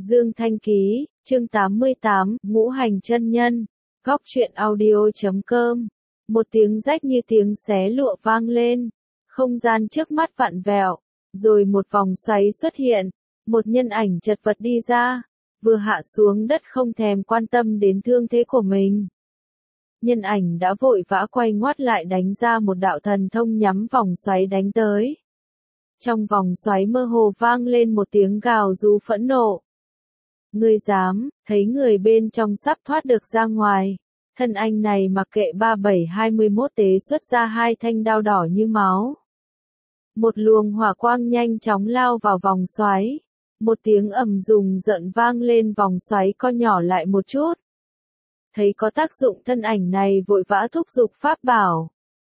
Dương Thanh Ký, chương 88, Ngũ Hành chân nhân, góc truyện audio.com. Một tiếng rách như tiếng xé lụa vang lên, không gian trước mắt vặn vẹo, rồi một vòng xoáy xuất hiện, một nhân ảnh chật vật đi ra, vừa hạ xuống đất không thèm quan tâm đến thương thế của mình. Nhân ảnh đã vội vã quay ngoắt lại đánh ra một đạo thần thông nhắm vòng xoáy đánh tới. Trong vòng xoáy mơ hồ vang lên một tiếng gào rú phẫn nộ. Ngươi dám, thấy người bên trong sắp thoát được ra ngoài. Thân anh này mặc kệ 3721 tế xuất ra hai thanh đao đỏ như máu. Một luồng hỏa quang nhanh chóng lao vào vòng xoáy. Một tiếng ầm rùng rợn vang lên, vòng xoáy co nhỏ lại một chút. Thấy có tác dụng, thân ảnh này vội vã thúc giục pháp bảo.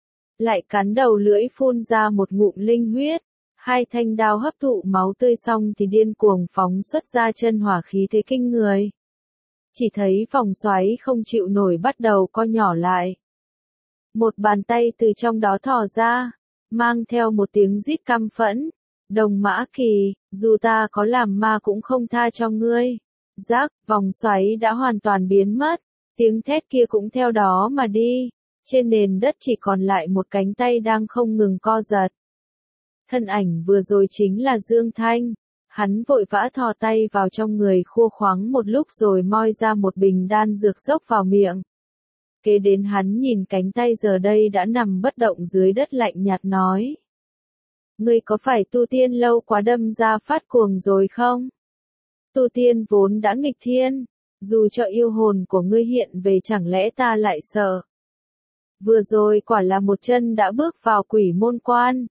Lại cắn đầu lưỡi phun ra một ngụm linh huyết. Hai thanh đao hấp thụ máu tươi xong thì điên cuồng phóng xuất ra chân hỏa khí thế kinh người. Chỉ thấy vòng xoáy không chịu nổi bắt đầu co nhỏ lại. Một bàn tay từ trong đó thò ra, mang theo một tiếng rít căm phẫn. Đồng Mã Kỳ, dù ta có làm ma cũng không tha cho ngươi. Rác, vòng xoáy đã hoàn toàn biến mất, tiếng thét kia cũng theo đó mà đi. Trên nền đất chỉ còn lại một cánh tay đang không ngừng co giật. Thân ảnh vừa rồi chính là Dương Thanh. Hắn vội vã thò tay vào trong người khua khoáng một lúc rồi moi ra một bình đan dược dốc vào miệng. Kế đến hắn nhìn cánh tay giờ đây đã nằm bất động dưới đất, lạnh nhạt nói. Ngươi có phải tu tiên lâu quá đâm ra phát cuồng rồi không? Tu tiên vốn đã nghịch thiên, dù cho yêu hồn của ngươi hiện về chẳng lẽ ta lại sợ? Vừa rồi quả là một chân đã bước vào quỷ môn quan.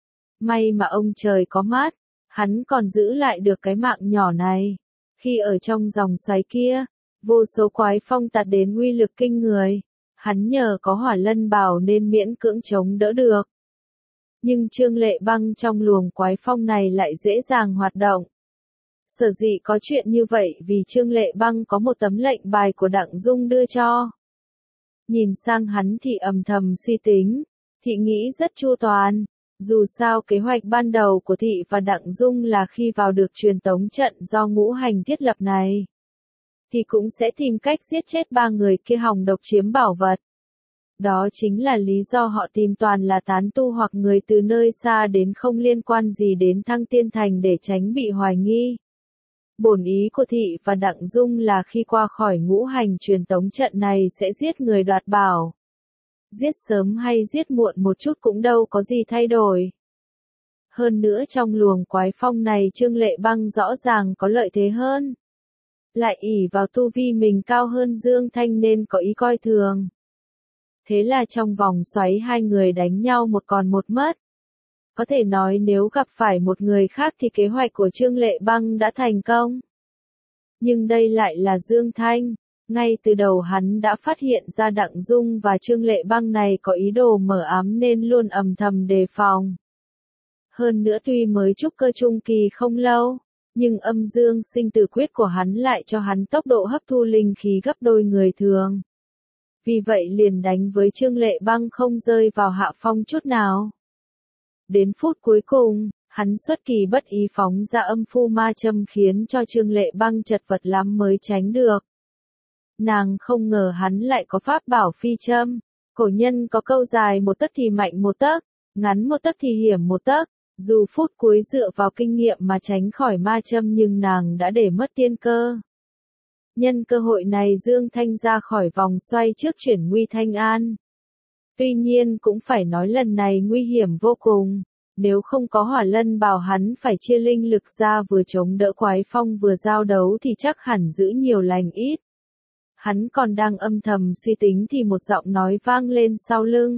May mà ông trời có mắt, hắn còn giữ lại được cái mạng nhỏ này. Khi ở trong dòng xoáy kia, vô số quái phong tạt đến uy lực kinh người. Hắn nhờ có hỏa lân bào nên miễn cưỡng chống đỡ được. Nhưng Trương Lệ Băng trong luồng quái phong này lại dễ dàng hoạt động. Sở dĩ có chuyện như vậy vì Trương Lệ Băng có một tấm lệnh bài của Đặng Dung đưa cho. Nhìn sang hắn thì âm thầm suy tính, thị nghĩ rất chu toàn. Dù sao kế hoạch ban đầu của thị và Đặng Dung là khi vào được truyền tống trận do Ngũ Hành thiết lập này, thì cũng sẽ tìm cách giết chết ba người kia hòng độc chiếm bảo vật. Đó chính là lý do họ tìm toàn là tán tu hoặc người từ nơi xa đến không liên quan gì đến Thăng Tiên Thành để tránh bị hoài nghi. Bổn ý của thị và Đặng Dung là khi qua khỏi Ngũ Hành truyền tống trận này sẽ giết người đoạt bảo. Giết sớm hay giết muộn một chút cũng đâu có gì thay đổi. Hơn nữa trong luồng quái phong này Trương Lệ Băng rõ ràng có lợi thế hơn. Lại ỷ vào tu vi mình cao hơn Dương Thanh nên có ý coi thường. Thế là trong vòng xoáy hai người đánh nhau một còn một mất. Có thể nói nếu gặp phải một người khác thì kế hoạch của Trương Lệ Băng đã thành công. Nhưng đây lại là Dương Thanh. Ngay từ đầu hắn đã phát hiện ra Đặng Dung và Trương Lệ Băng này có ý đồ mờ ám nên luôn âm thầm đề phòng. Hơn nữa tuy mới trúc cơ trung kỳ không lâu, nhưng âm dương sinh tử quyết của hắn lại cho hắn tốc độ hấp thu linh khí gấp đôi người thường. Vì vậy liền đánh với Trương Lệ Băng không rơi vào hạ phong chút nào. Đến phút cuối cùng, hắn xuất kỳ bất ý phóng ra âm phu ma châm khiến cho Trương Lệ Băng chật vật lắm mới tránh được. Nàng không ngờ hắn lại có pháp bảo phi châm. Cổ nhân có câu dài một tấc thì mạnh một tấc, ngắn một tấc thì hiểm một tấc. Dù phút cuối dựa vào kinh nghiệm mà tránh khỏi ma châm nhưng nàng đã để mất tiên cơ. Nhân cơ hội này Dương Thanh ra khỏi vòng xoay trước chuyển nguy Thanh An. Tuy nhiên cũng phải nói lần này nguy hiểm vô cùng. Nếu không có hỏa lân bào hắn phải chia linh lực ra vừa chống đỡ quái phong vừa giao đấu thì chắc hẳn giữ nhiều lành ít. Hắn còn đang âm thầm suy tính thì một giọng nói vang lên sau lưng.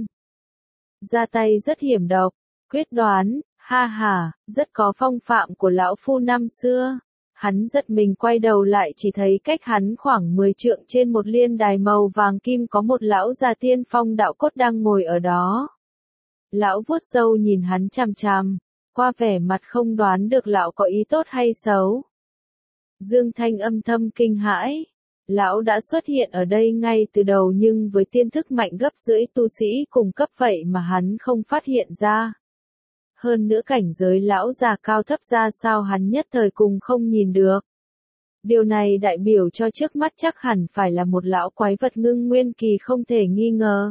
Ra tay rất hiểm độc, quyết đoán, ha ha, rất có phong phạm của lão phu năm xưa. Hắn giật mình quay đầu lại chỉ thấy cách hắn khoảng 10 trượng trên một liên đài màu vàng kim có một lão già tiên phong đạo cốt đang ngồi ở đó. Lão vuốt râu nhìn hắn chằm chằm, qua vẻ mặt không đoán được lão có ý tốt hay xấu. Dương Thanh âm thầm kinh hãi. Lão đã xuất hiện ở đây ngay từ đầu nhưng với tiên thức mạnh gấp rưỡi tu sĩ cùng cấp vậy mà hắn không phát hiện ra. Hơn nữa cảnh giới lão già cao thấp ra sao hắn nhất thời cùng không nhìn được. Điều này đại biểu cho trước mắt chắc hẳn phải là một lão quái vật ngưng nguyên kỳ không thể nghi ngờ.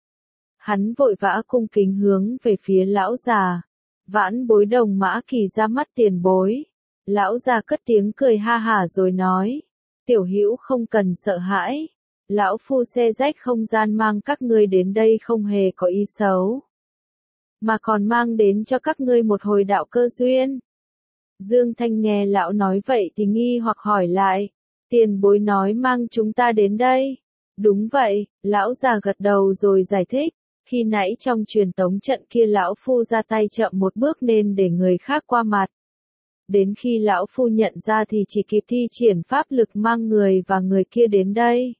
Hắn vội vã cung kính hướng về phía lão già. Vãn Bối Đồng Mã Kỳ ra mắt tiền bối. Lão già cất tiếng cười ha hả rồi nói. Tiểu hữu không cần sợ hãi. Lão phu xe rách không gian mang các ngươi đến đây không hề có ý xấu. Mà còn mang đến cho các ngươi một hồi đạo cơ duyên. Dương Thanh nghe lão nói vậy thì nghi hoặc hỏi lại. Tiền bối nói mang chúng ta đến đây. Đúng vậy, lão già gật đầu rồi giải thích. Khi nãy trong truyền tống trận kia lão phu ra tay chậm một bước nên để người khác qua mặt. Đến khi lão phu nhận ra thì chỉ kịp thi triển pháp lực mang người và người kia đến đây.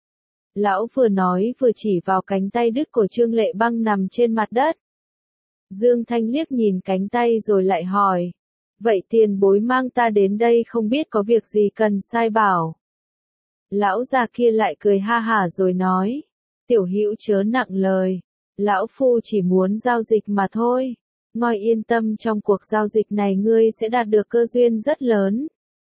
Lão vừa nói vừa chỉ vào cánh tay đứt của Trương Lệ Băng nằm trên mặt đất. Dương Thanh liếc nhìn cánh tay rồi lại hỏi. Vậy tiền bối mang ta đến đây không biết có việc gì cần sai bảo. Lão già kia lại cười ha hả rồi nói. Tiểu hữu chớ nặng lời. Lão phu chỉ muốn giao dịch mà thôi. Ngoi yên tâm trong cuộc giao dịch này ngươi sẽ đạt được cơ duyên rất lớn.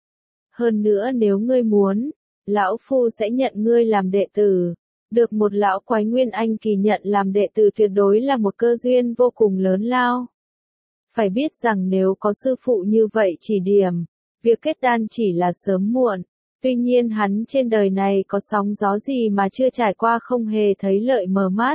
Hơn nữa nếu ngươi muốn, lão phu sẽ nhận ngươi làm đệ tử. Được một lão quái nguyên anh kỳ nhận làm đệ tử tuyệt đối là một cơ duyên vô cùng lớn lao. Phải biết rằng nếu có sư phụ như vậy chỉ điểm, việc kết đan chỉ là sớm muộn. Tuy nhiên hắn trên đời này có sóng gió gì mà chưa trải qua không hề thấy lợi mờ mắt.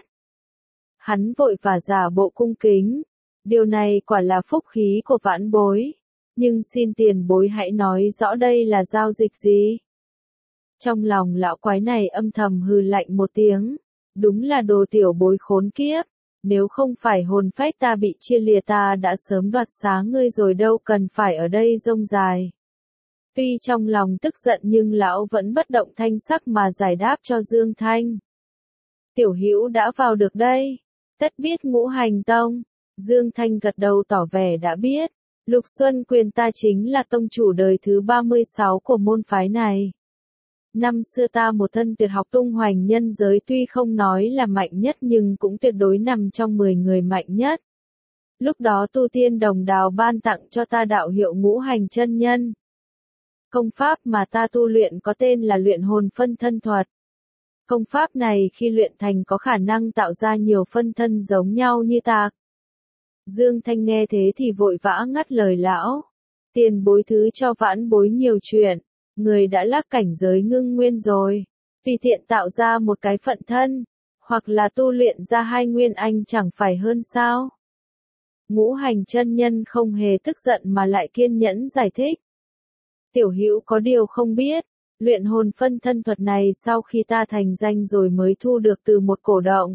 Hắn vội và giả bộ cung kính. Điều này quả là phúc khí của Vãn Bối. Nhưng xin tiền bối hãy nói rõ đây là giao dịch gì? Trong lòng lão quái này âm thầm hừ lạnh một tiếng. Đúng là đồ tiểu bối khốn kiếp. Nếu không phải hồn phách ta bị chia lìa ta đã sớm đoạt xá ngươi rồi đâu cần phải ở đây rông dài. Tuy trong lòng tức giận nhưng lão vẫn bất động thanh sắc mà giải đáp cho Dương Thanh. Tiểu hữu đã vào được đây. Tất biết Ngũ Hành Tông. Dương Thanh gật đầu tỏ vẻ đã biết. Lục Xuân Quyền ta chính là tông chủ đời thứ 36 của môn phái này. Năm xưa ta một thân tuyệt học tung hoành nhân giới tuy không nói là mạnh nhất nhưng cũng tuyệt đối nằm trong 10 người mạnh nhất. Lúc đó tu tiên đồng đào ban tặng cho ta đạo hiệu Ngũ Hành chân nhân. Công pháp mà ta tu luyện có tên là luyện hồn phân thân thuật. Công pháp này khi luyện thành có khả năng tạo ra nhiều phân thân giống nhau như ta. Dương Thanh nghe thế thì vội vã ngắt lời lão. Tiền bối thứ cho Vãn Bối nhiều chuyện. Người đã lắc cảnh giới ngưng nguyên rồi. Tùy tiện tạo ra một cái phận thân. Hoặc là tu luyện ra hai nguyên anh chẳng phải hơn sao. Ngũ Hành chân nhân không hề tức giận mà lại kiên nhẫn giải thích. Tiểu hữu có điều không biết. Luyện hồn phân thân thuật này sau khi ta thành danh rồi mới thu được từ một cổ động.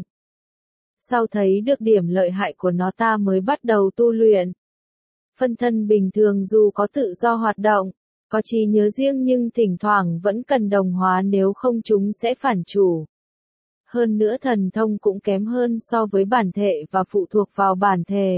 Sau thấy được điểm lợi hại của nó ta mới bắt đầu tu luyện. Phân thân bình thường dù có tự do hoạt động, có trí nhớ riêng nhưng thỉnh thoảng vẫn cần đồng hóa nếu không chúng sẽ phản chủ. Hơn nữa thần thông cũng kém hơn so với bản thể và phụ thuộc vào bản thể.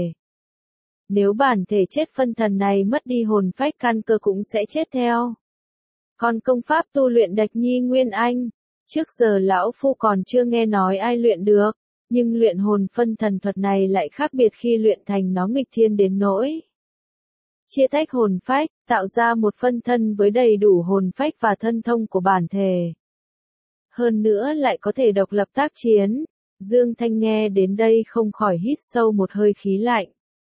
Nếu bản thể chết phân thần này mất đi hồn phách căn cơ cũng sẽ chết theo. Còn công pháp tu luyện Đạch Nhi Nguyên Anh, trước giờ lão phu còn chưa nghe nói ai luyện được, nhưng luyện hồn phân thần thuật này lại khác biệt khi luyện thành nó nghịch thiên đến nỗi. Chia tách hồn phách, tạo ra một phân thân với đầy đủ hồn phách và thân thông của bản thể. Hơn nữa lại có thể độc lập tác chiến. Dương Thanh nghe đến đây không khỏi hít sâu một hơi khí lạnh.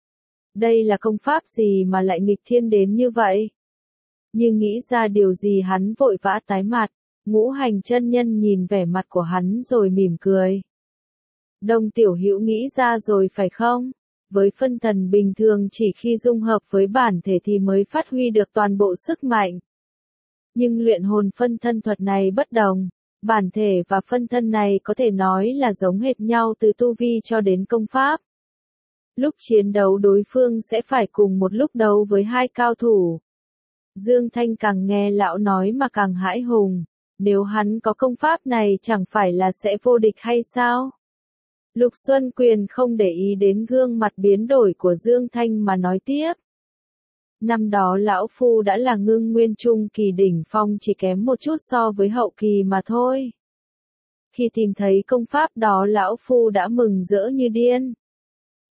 Đây là công pháp gì mà lại nghịch thiên đến như vậy? Nhưng nghĩ ra điều gì hắn vội vã tái mặt. Ngũ Hành chân nhân nhìn vẻ mặt của hắn rồi mỉm cười. Đông tiểu hữu nghĩ ra rồi phải không? Với phân thần bình thường chỉ khi dung hợp với bản thể thì mới phát huy được toàn bộ sức mạnh. Nhưng luyện hồn phân thân thuật này bất đồng. Bản thể và phân thân này có thể nói là giống hệt nhau từ tu vi cho đến công pháp. Lúc chiến đấu đối phương sẽ phải cùng một lúc đấu với hai cao thủ. Dương Thanh càng nghe lão nói mà càng hãi hùng. Nếu hắn có công pháp này chẳng phải là sẽ vô địch hay sao? Lục Xuân Quyền không để ý đến gương mặt biến đổi của Dương Thanh mà nói tiếp. Năm đó lão phu đã là ngưng nguyên trung kỳ đỉnh phong chỉ kém một chút so với hậu kỳ mà thôi. Khi tìm thấy công pháp đó lão phu đã mừng rỡ như điên.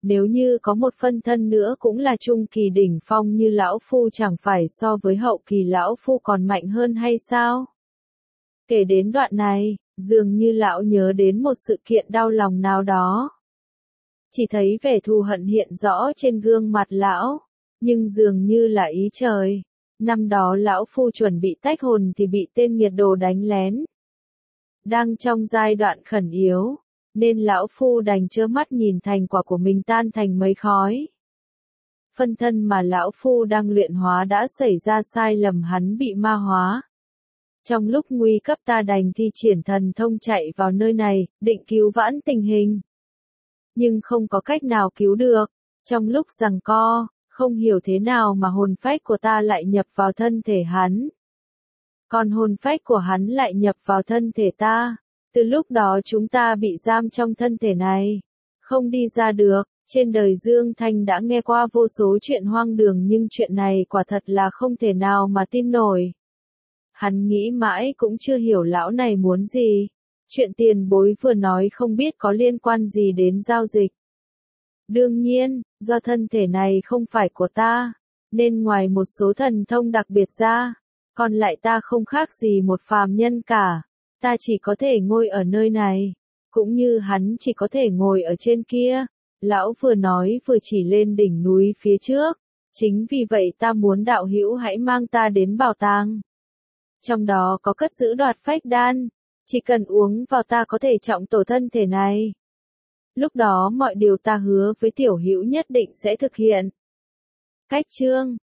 Nếu như có một phân thân nữa cũng là trung kỳ đỉnh phong như lão phu chẳng phải so với hậu kỳ lão phu còn mạnh hơn hay sao? Kể đến đoạn này, dường như lão nhớ đến một sự kiện đau lòng nào đó. Chỉ thấy vẻ thù hận hiện rõ trên gương mặt lão, nhưng dường như là ý trời. Năm đó lão phu chuẩn bị tách hồn thì bị tên nghiệt đồ đánh lén. Đang trong giai đoạn khẩn yếu, nên lão phu đành trơ mắt nhìn thành quả của mình tan thành mây khói. Phân thân mà lão phu đang luyện hóa đã xảy ra sai lầm, hắn bị ma hóa. Trong lúc nguy cấp ta đành thi triển thần thông chạy vào nơi này, định cứu vãn tình hình. Nhưng không có cách nào cứu được. Trong lúc giằng co, không hiểu thế nào mà hồn phách của ta lại nhập vào thân thể hắn. Còn hồn phách của hắn lại nhập vào thân thể ta. Từ lúc đó chúng ta bị giam trong thân thể này. Không đi ra được. Trên đời Dương Thanh đã nghe qua vô số chuyện hoang đường nhưng chuyện này quả thật là không thể nào mà tin nổi. Hắn nghĩ mãi cũng chưa hiểu lão này muốn gì. Chuyện tiền bối vừa nói không biết có liên quan gì đến giao dịch. Đương nhiên, do thân thể này không phải của ta, nên ngoài một số thần thông đặc biệt ra, còn lại ta không khác gì một phàm nhân cả. Ta chỉ có thể ngồi ở nơi này, cũng như hắn chỉ có thể ngồi ở trên kia. Lão vừa nói vừa chỉ lên đỉnh núi phía trước. Chính vì vậy ta muốn đạo hữu hãy mang ta đến bảo tàng. Trong đó có cất giữ đoạt phách đan. Chỉ cần uống vào ta có thể trọng tổ thân thể này. Lúc đó mọi điều ta hứa với tiểu hữu nhất định sẽ thực hiện. Cách chương